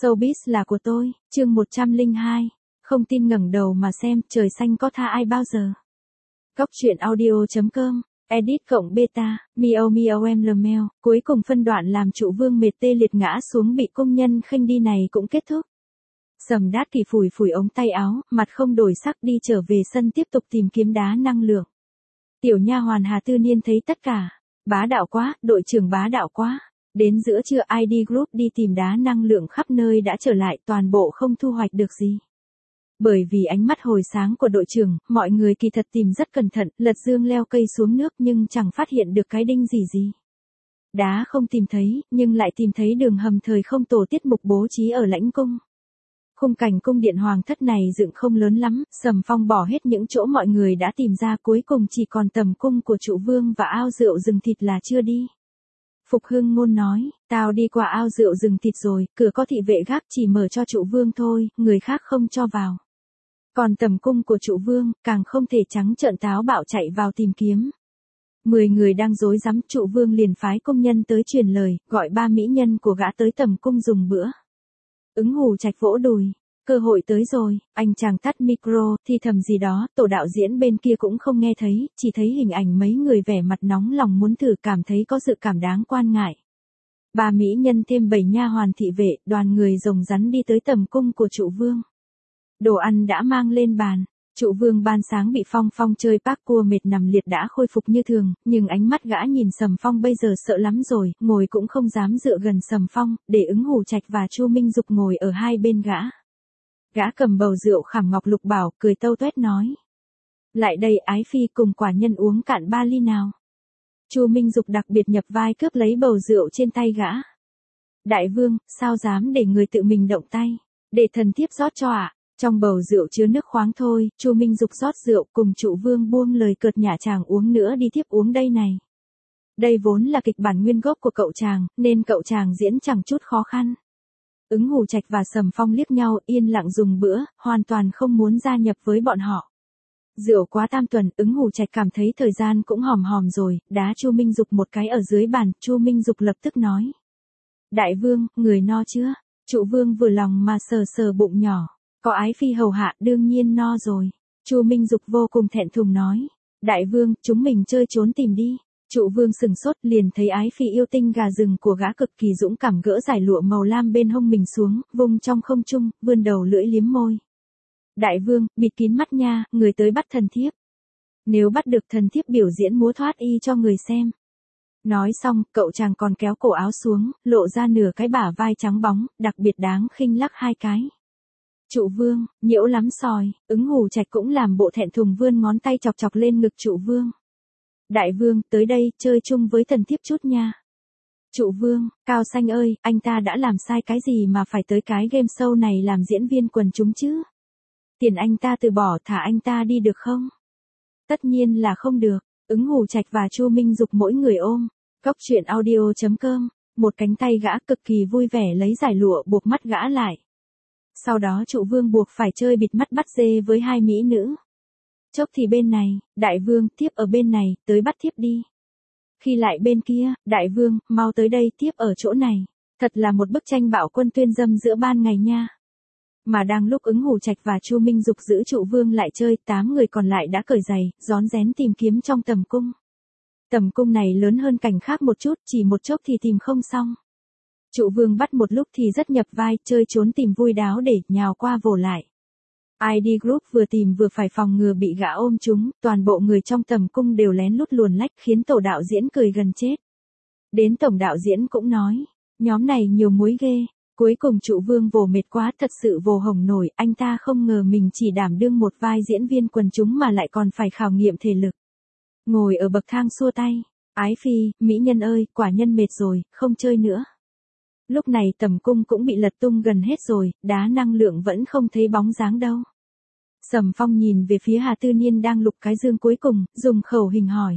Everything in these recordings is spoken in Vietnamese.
Showbiz là của tôi, chương 102. Không tin ngẩng đầu mà xem, trời xanh có tha ai bao giờ. Góc truyện audio.com, edit cộng beta, miao miao em lmeo. Cuối cùng phân đoạn làm trụ vương mệt tê liệt ngã xuống bị công nhân khênh đi này cũng kết thúc. Sầm Đát Kỳ phủi phủi ống tay áo, mặt không đổi sắc đi trở về sân tiếp tục tìm kiếm đá năng lượng. Tiểu nha hoàn Hà Tư Niên thấy tất cả, bá đạo quá, đội trưởng bá đạo quá. Đến giữa trưa ID Group đi tìm đá năng lượng khắp nơi đã trở lại, toàn bộ không thu hoạch được gì. Bởi vì ánh mắt hồi sáng của đội trưởng, mọi người kỳ thật tìm rất cẩn thận, lật dương leo cây xuống nước nhưng chẳng phát hiện được cái đinh gì. Đá không tìm thấy, nhưng lại tìm thấy đường hầm thời không tổ tiết mục bố trí ở lãnh cung. Khung cảnh cung điện hoàng thất này dựng không lớn lắm, Sầm Phong bỏ hết những chỗ mọi người đã tìm ra, cuối cùng chỉ còn tầm cung của trụ vương và ao rượu rừng thịt là chưa đi. Phục Hưng Ngôn nói, tao đi qua ao rượu rừng thịt rồi, cửa có thị vệ gác, chỉ mở cho trụ vương thôi, người khác không cho vào. Còn tầm cung của trụ vương, càng không thể trắng trợn táo bạo chạy vào tìm kiếm. 10 người đang rối rắm, trụ vương liền phái công nhân tới truyền lời, gọi 3 mỹ nhân của gã tới tầm cung dùng bữa. Ứng Hù Trạch vỗ đùi, cơ hội tới rồi, anh chàng tắt micro, thì thầm gì đó, tổ đạo diễn bên kia cũng không nghe thấy, chỉ thấy hình ảnh mấy người vẻ mặt nóng lòng muốn thử, cảm thấy có dự cảm đáng quan ngại. 3 mỹ nhân thêm 7 nha hoàn thị vệ, đoàn người rồng rắn đi tới tầm cung của trụ vương. Đồ ăn đã mang lên bàn. Trụ vương ban sáng bị Phong Phong chơi parkour mệt nằm liệt đã khôi phục như thường, nhưng ánh mắt gã nhìn Sầm Phong bây giờ sợ lắm rồi, ngồi cũng không dám dựa gần Sầm Phong, để Ứng Hù Trạch và Chu Minh Dục ngồi ở hai bên gã. Gã cầm bầu rượu khảm ngọc lục bảo, cười tâu tuét nói. Lại đây ái phi, cùng quả nhân uống cạn 3 ly nào. Chu Minh Dục đặc biệt nhập vai cướp lấy bầu rượu trên tay gã. Đại vương, sao dám để người tự mình động tay, để thần thiếp rót cho ạ. Trong bầu rượu chứa nước khoáng thôi, Chu Minh Dục rót rượu cùng trụ vương buông lời cợt nhả, chàng uống nữa đi, thiếp uống đây này. Đây vốn là kịch bản nguyên gốc của cậu chàng, nên cậu chàng diễn chẳng chút khó khăn. Ứng Hù Trạch và Sầm Phong liếc nhau, yên lặng dùng bữa, hoàn toàn không muốn gia nhập với bọn họ. Rượu quá tam tuần, Ứng Hù Trạch cảm thấy thời gian cũng hòm hòm rồi, đá Chu Minh Dục một cái ở dưới bàn, Chu Minh Dục lập tức nói. Đại vương, người no chưa? Trụ vương vừa lòng mà sờ sờ bụng nhỏ. Có ái phi hầu hạ, đương nhiên no rồi. Chu Minh Dục vô cùng thẹn thùng nói. Đại vương, chúng mình chơi trốn tìm đi. Trụ vương sừng sốt, liền thấy ái phi yêu tinh gà rừng của gã cực kỳ dũng cảm gỡ giải lụa màu lam bên hông mình xuống, vung trong không trung, vươn đầu lưỡi liếm môi. Đại vương, bịt kín mắt nha, người tới bắt thần thiếp. Nếu bắt được thần thiếp biểu diễn múa thoát y cho người xem. Nói xong, cậu chàng còn kéo cổ áo xuống, lộ ra nửa cái bả vai trắng bóng, đặc biệt đáng khinh lắc 2 cái. Trụ vương, nhiễu lắm sòi, Ứng Hù Trạch cũng làm bộ thẹn thùng vươn ngón tay chọc chọc lên ngực trụ vương. Đại vương, tới đây, chơi chung với thần thiếp chút nha. Trụ vương, Cao Xanh ơi, anh ta đã làm sai cái gì mà phải tới cái game show này làm diễn viên quần chúng chứ? Tiền anh ta từ bỏ, thả anh ta đi được không? Tất nhiên là không được. Ứng Hù Trạch và Chu Minh Dục mỗi người ôm. Góc truyện audio.com, một cánh tay gã cực kỳ vui vẻ lấy giải lụa buộc mắt gã lại. Sau đó trụ vương buộc phải chơi bịt mắt bắt dê với 2 mỹ nữ. Chốc thì bên này, đại vương, thiếp ở bên này, tới bắt thiếp đi. Khi lại bên kia, đại vương, mau tới đây, thiếp ở chỗ này. Thật là một bức tranh bạo quân tuyên dâm giữa ban ngày nha. Mà đang lúc Ứng Hù Trạch và Chu Minh Dục giữ trụ vương lại chơi, 8 người còn lại đã cởi giày, rón rén tìm kiếm trong tầm cung. Tầm cung này lớn hơn cảnh khác một chút, chỉ một chốc thì tìm không xong. Trụ vương bắt một lúc thì rất nhập vai, chơi trốn tìm vui đáo để nhào qua vồ lại. ID Group vừa tìm vừa phải phòng ngừa bị gã ôm chúng, toàn bộ người trong tầm cung đều lén lút luồn lách, khiến tổ đạo diễn cười gần chết. Đến tổng đạo diễn cũng nói, nhóm này nhiều muối ghê. Cuối cùng trụ vương vồ mệt quá, thật sự vồ hồng nổi, anh ta không ngờ mình chỉ đảm đương một vai diễn viên quần chúng mà lại còn phải khảo nghiệm thể lực. Ngồi ở bậc thang xua tay, ái phi, mỹ nhân ơi, quả nhân mệt rồi, không chơi nữa. Lúc này tầm cung cũng bị lật tung gần hết rồi, đá năng lượng vẫn không thấy bóng dáng đâu. Sầm Phong nhìn về phía Hà Tư Niên đang lục cái dương cuối cùng, dùng khẩu hình hỏi.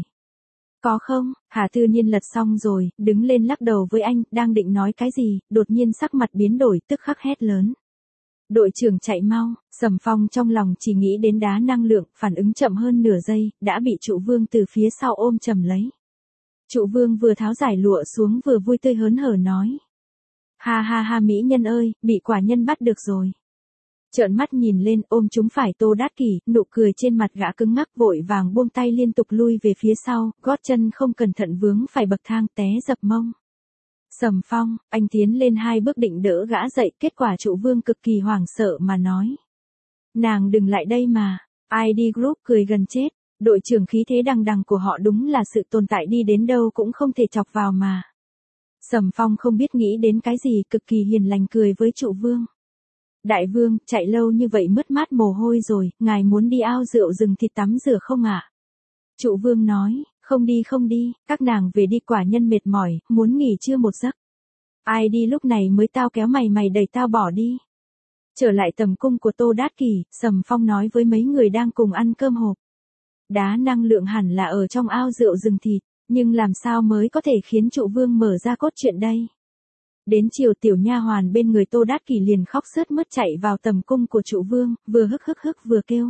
Có không? Hà Tư Niên lật xong rồi, đứng lên lắc đầu với anh, đang định nói cái gì, đột nhiên sắc mặt biến đổi, tức khắc hét lớn. Đội trưởng chạy mau. Sầm Phong trong lòng chỉ nghĩ đến đá năng lượng, phản ứng chậm hơn nửa giây, đã bị trụ vương từ phía sau ôm chầm lấy. Trụ vương vừa tháo giải lụa xuống vừa vui tươi hớn hở nói. Ha ha ha, mỹ nhân ơi, bị quả nhân bắt được rồi. Trợn mắt nhìn lên, ôm chúng phải Tô Đát Kỷ, nụ cười trên mặt gã cứng ngắc, vội vàng buông tay liên tục lui về phía sau, gót chân không cẩn thận vướng phải bậc thang, té dập mông. Sầm Phong, anh tiến lên 2 bước định đỡ gã dậy, kết quả Trụ Vương cực kỳ hoảng sợ mà nói. Nàng đừng lại đây mà. ID Group cười gần chết, đội trưởng khí thế đằng đằng của họ đúng là sự tồn tại đi đến đâu cũng không thể chọc vào mà. Sầm Phong không biết nghĩ đến cái gì, cực kỳ hiền lành cười với Trụ Vương. Đại vương, chạy lâu như vậy mất mát mồ hôi rồi, ngài muốn đi ao rượu rừng thịt tắm rửa không ạ? Trụ Vương nói, không đi, các nàng về đi, quả nhân mệt mỏi, muốn nghỉ trưa một giấc. Ai đi lúc này mới tao kéo mày đẩy tao bỏ đi. Trở lại tầm cung của Tô Đát Kỷ, Sầm Phong nói với mấy người đang cùng ăn cơm hộp. Đá năng lượng hẳn là ở trong ao rượu rừng thịt, nhưng làm sao mới có thể khiến Trụ Vương mở ra cốt truyện đây? Đến chiều tiểu nha hoàn bên người Tô Đát Kỷ liền khóc sướt mướt chạy vào tầm cung của Trụ Vương, vừa hức vừa kêu.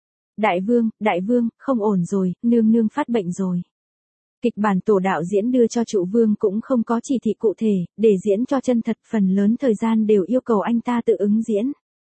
Đại vương, không ổn rồi, nương nương phát bệnh rồi. Kịch bản tổ đạo diễn đưa cho Trụ Vương cũng không có chỉ thị cụ thể, để diễn cho chân thật, phần lớn thời gian đều yêu cầu anh ta tự ứng diễn.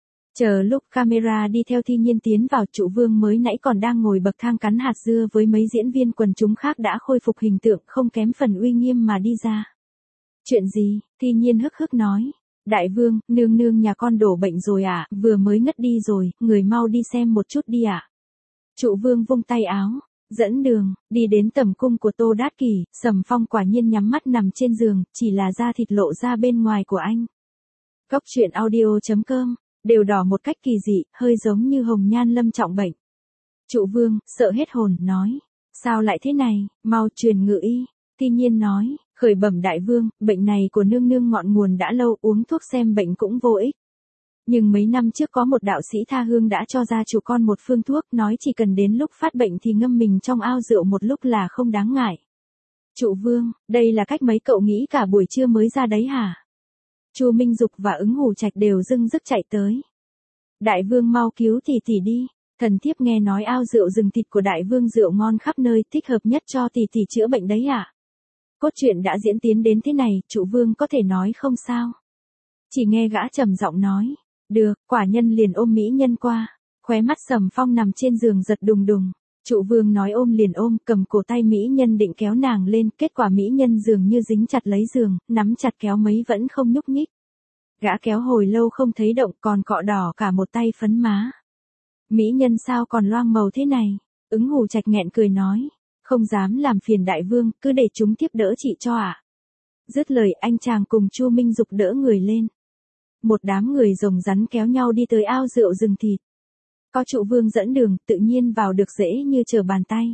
Chờ lúc camera đi theo Thi Nhiên tiến vào, Trụ Vương mới nãy còn đang ngồi bậc thang cắn hạt dưa với mấy diễn viên quần chúng khác đã khôi phục hình tượng không kém phần uy nghiêm mà đi ra. Chuyện gì? Thi Nhiên hức nói. Đại vương, nương nương nhà con đổ bệnh rồi ạ, vừa mới ngất đi rồi, người mau đi xem một chút đi ạ. Trụ Vương vung tay áo, dẫn đường, đi đến tầm cung của Tô Đát Kỷ, Sầm Phong quả nhiên nhắm mắt nằm trên giường, chỉ là da thịt lộ ra bên ngoài của anh. Cóc truyện audio.com, đều đỏ một cách kỳ dị, hơi giống như Hồng Nhan lâm trọng bệnh. Trụ Vương, sợ hết hồn, nói. Sao lại thế này, mau truyền ngự y. Thi Nhiên nói, khởi bẩm đại vương, bệnh này của nương nương ngọn nguồn đã lâu, uống thuốc xem bệnh cũng vô ích. Nhưng mấy năm trước có một đạo sĩ tha hương đã cho gia chủ con một phương thuốc, nói chỉ cần đến lúc phát bệnh thì ngâm mình trong ao rượu một lúc là không đáng ngại. Trụ Vương, đây là cách mấy cậu nghĩ cả buổi trưa mới ra đấy hả? Chu Minh Dục và Ứng Hủ Trạch đều dưng dứt chạy tới. Đại vương mau cứu tỷ tỷ đi, thần thiếp nghe nói ao rượu rừng thịt của đại vương rượu ngon khắp nơi, thích hợp nhất cho tỷ tỷ chữa bệnh đấy ạ. Cốt truyện đã diễn tiến đến thế này, Trụ Vương có thể nói không sao? Chỉ nghe gã trầm giọng nói, được, quả nhân liền ôm mỹ nhân qua. Khóe mắt Sầm Phong nằm trên giường giật đùng đùng. Trụ Vương nói ôm liền ôm, cầm cổ tay mỹ nhân định kéo nàng lên, kết quả mỹ nhân dường như dính chặt lấy giường, nắm chặt kéo mấy vẫn không nhúc nhích. Gã kéo hồi lâu không thấy động, còn cọ đỏ cả một tay phấn má. Mỹ nhân sao còn loang màu thế này? Ứng Hủ Trạch nghẹn cười nói, không dám làm phiền đại vương, cứ để chúng tiếp đỡ chị cho ạ. Dứt lời anh chàng cùng Chu Minh Dục đỡ người lên. Một đám người rồng rắn kéo nhau đi tới ao rượu rừng thịt. Có Trụ Vương dẫn đường, tự nhiên vào được dễ như trở bàn tay.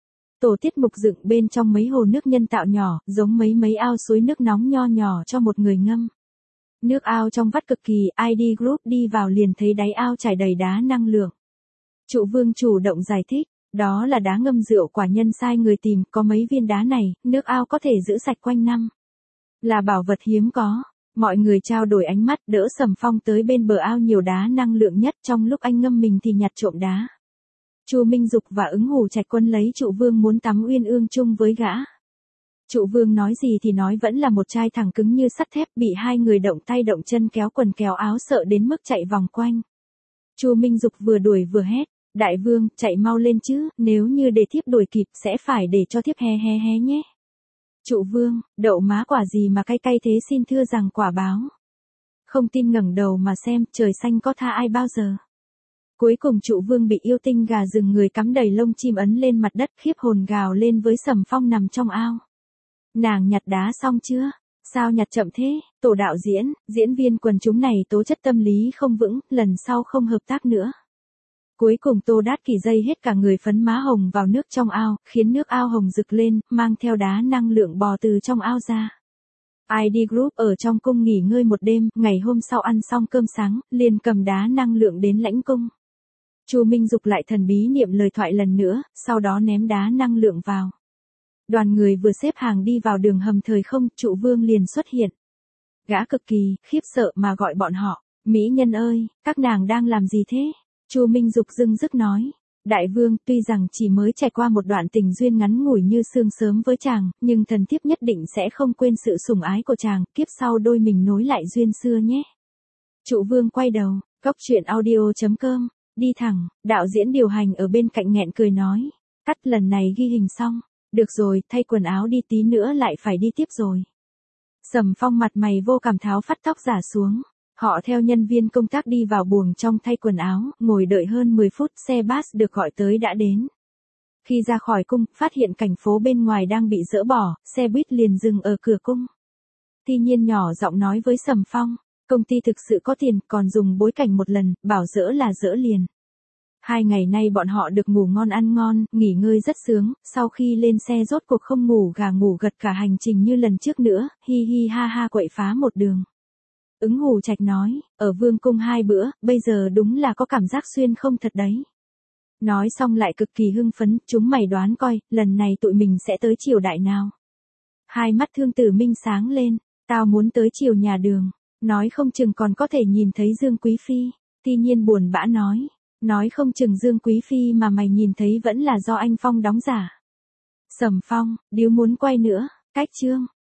Tổ tiết mục dựng bên trong mấy hồ nước nhân tạo nhỏ, giống mấy ao suối nước nóng nho nhỏ cho một người ngâm. Nước ao trong vắt cực kỳ, ID Group đi vào liền thấy đáy ao trải đầy đá năng lượng. Trụ Vương chủ động giải thích, đó là đá ngâm rượu, quả nhân sai người tìm, có mấy viên đá này, nước ao có thể giữ sạch quanh năm. Là bảo vật hiếm có. Mọi người trao đổi ánh mắt, đỡ Sầm Phong tới bên bờ ao nhiều đá năng lượng nhất, trong lúc anh ngâm mình thì nhặt trộm đá. Chu Minh Dục và Ứng Hủ Trạch quân lấy Trụ Vương muốn tắm uyên ương chung với gã. Trụ Vương nói gì thì nói vẫn là một trai thẳng cứng như sắt thép, bị hai người động tay động chân kéo quần kéo áo sợ đến mức chạy vòng quanh. Chu Minh Dục vừa đuổi vừa hét, đại vương, chạy mau lên chứ, nếu như để thiếp đuổi kịp sẽ phải để cho thiếp he nhé. Trụ Vương, đậu má quả gì mà cay cay thế, xin thưa rằng quả báo. Không tin ngẩng đầu mà xem, trời xanh có tha ai bao giờ. Cuối cùng Trụ Vương bị yêu tinh gà rừng người cắm đầy lông chim ấn lên mặt đất, khiếp hồn gào lên với Sầm Phong nằm trong ao. Nàng nhặt đá xong chưa? Sao nhặt chậm thế? Tổ đạo diễn viên quần chúng này tố chất tâm lý không vững, lần sau không hợp tác nữa. Cuối cùng Tô Đát Kỷ dây hết cả người phấn má hồng vào nước trong ao, khiến nước ao hồng rực lên, mang theo đá năng lượng bò từ trong ao ra. ID Group ở trong cung nghỉ ngơi một đêm, ngày hôm sau ăn xong cơm sáng, liền cầm đá năng lượng đến lãnh cung. Chu Minh Dục lại thần bí niệm lời thoại lần nữa, sau đó ném đá năng lượng vào. Đoàn người vừa xếp hàng đi vào đường hầm thời không, Trụ Vương liền xuất hiện. Gã cực kỳ khiếp sợ mà gọi bọn họ, mỹ nhân ơi, các nàng đang làm gì thế? Chu Minh Dục dưng dứt nói, Đại vương tuy rằng chỉ mới trải qua một đoạn tình duyên ngắn ngủi như sương sớm với chàng, nhưng thần thiếp nhất định sẽ không quên sự sủng ái của chàng, kiếp sau đôi mình nối lại duyên xưa nhé. Trụ vương quay đầu, Cốc truyện audio.com, đi thẳng, đạo diễn điều hành ở bên cạnh nghẹn cười nói. Cắt lần này ghi hình xong, được rồi, thay quần áo đi tí nữa lại phải đi tiếp rồi. Sầm Phong mặt mày vô cảm tháo phát tóc giả xuống. Họ theo nhân viên công tác đi vào buồng trong thay quần áo, ngồi đợi hơn 10 phút, xe bus được gọi tới đã đến. Khi ra khỏi cung, phát hiện cảnh phố bên ngoài đang bị dỡ bỏ, xe buýt liền dừng ở cửa cung. Thi Nhiên nhỏ giọng nói với Sầm Phong, công ty thực sự có tiền, còn dùng bối cảnh một lần, bảo dỡ là dỡ liền. 2 ngày nay bọn họ được ngủ ngon ăn ngon, nghỉ ngơi rất sướng, sau khi lên xe rốt cuộc không ngủ gà ngủ gật cả hành trình như lần trước nữa, hi hi ha ha quậy phá một đường. Ứng Hù Trạch nói, ở vương cung 2 bữa, bây giờ đúng là có cảm giác xuyên không thật đấy. Nói xong lại cực kỳ hưng phấn, chúng mày đoán coi, lần này tụi mình sẽ tới triều đại nào. Hai mắt Thương Tử Minh sáng lên, tao muốn tới triều nhà Đường, nói không chừng còn có thể nhìn thấy Dương Quý Phi. Thi Nhiên buồn bã nói không chừng Dương Quý Phi mà mày nhìn thấy vẫn là do anh Phong đóng giả. Sầm Phong, điếu muốn quay nữa, cách chương.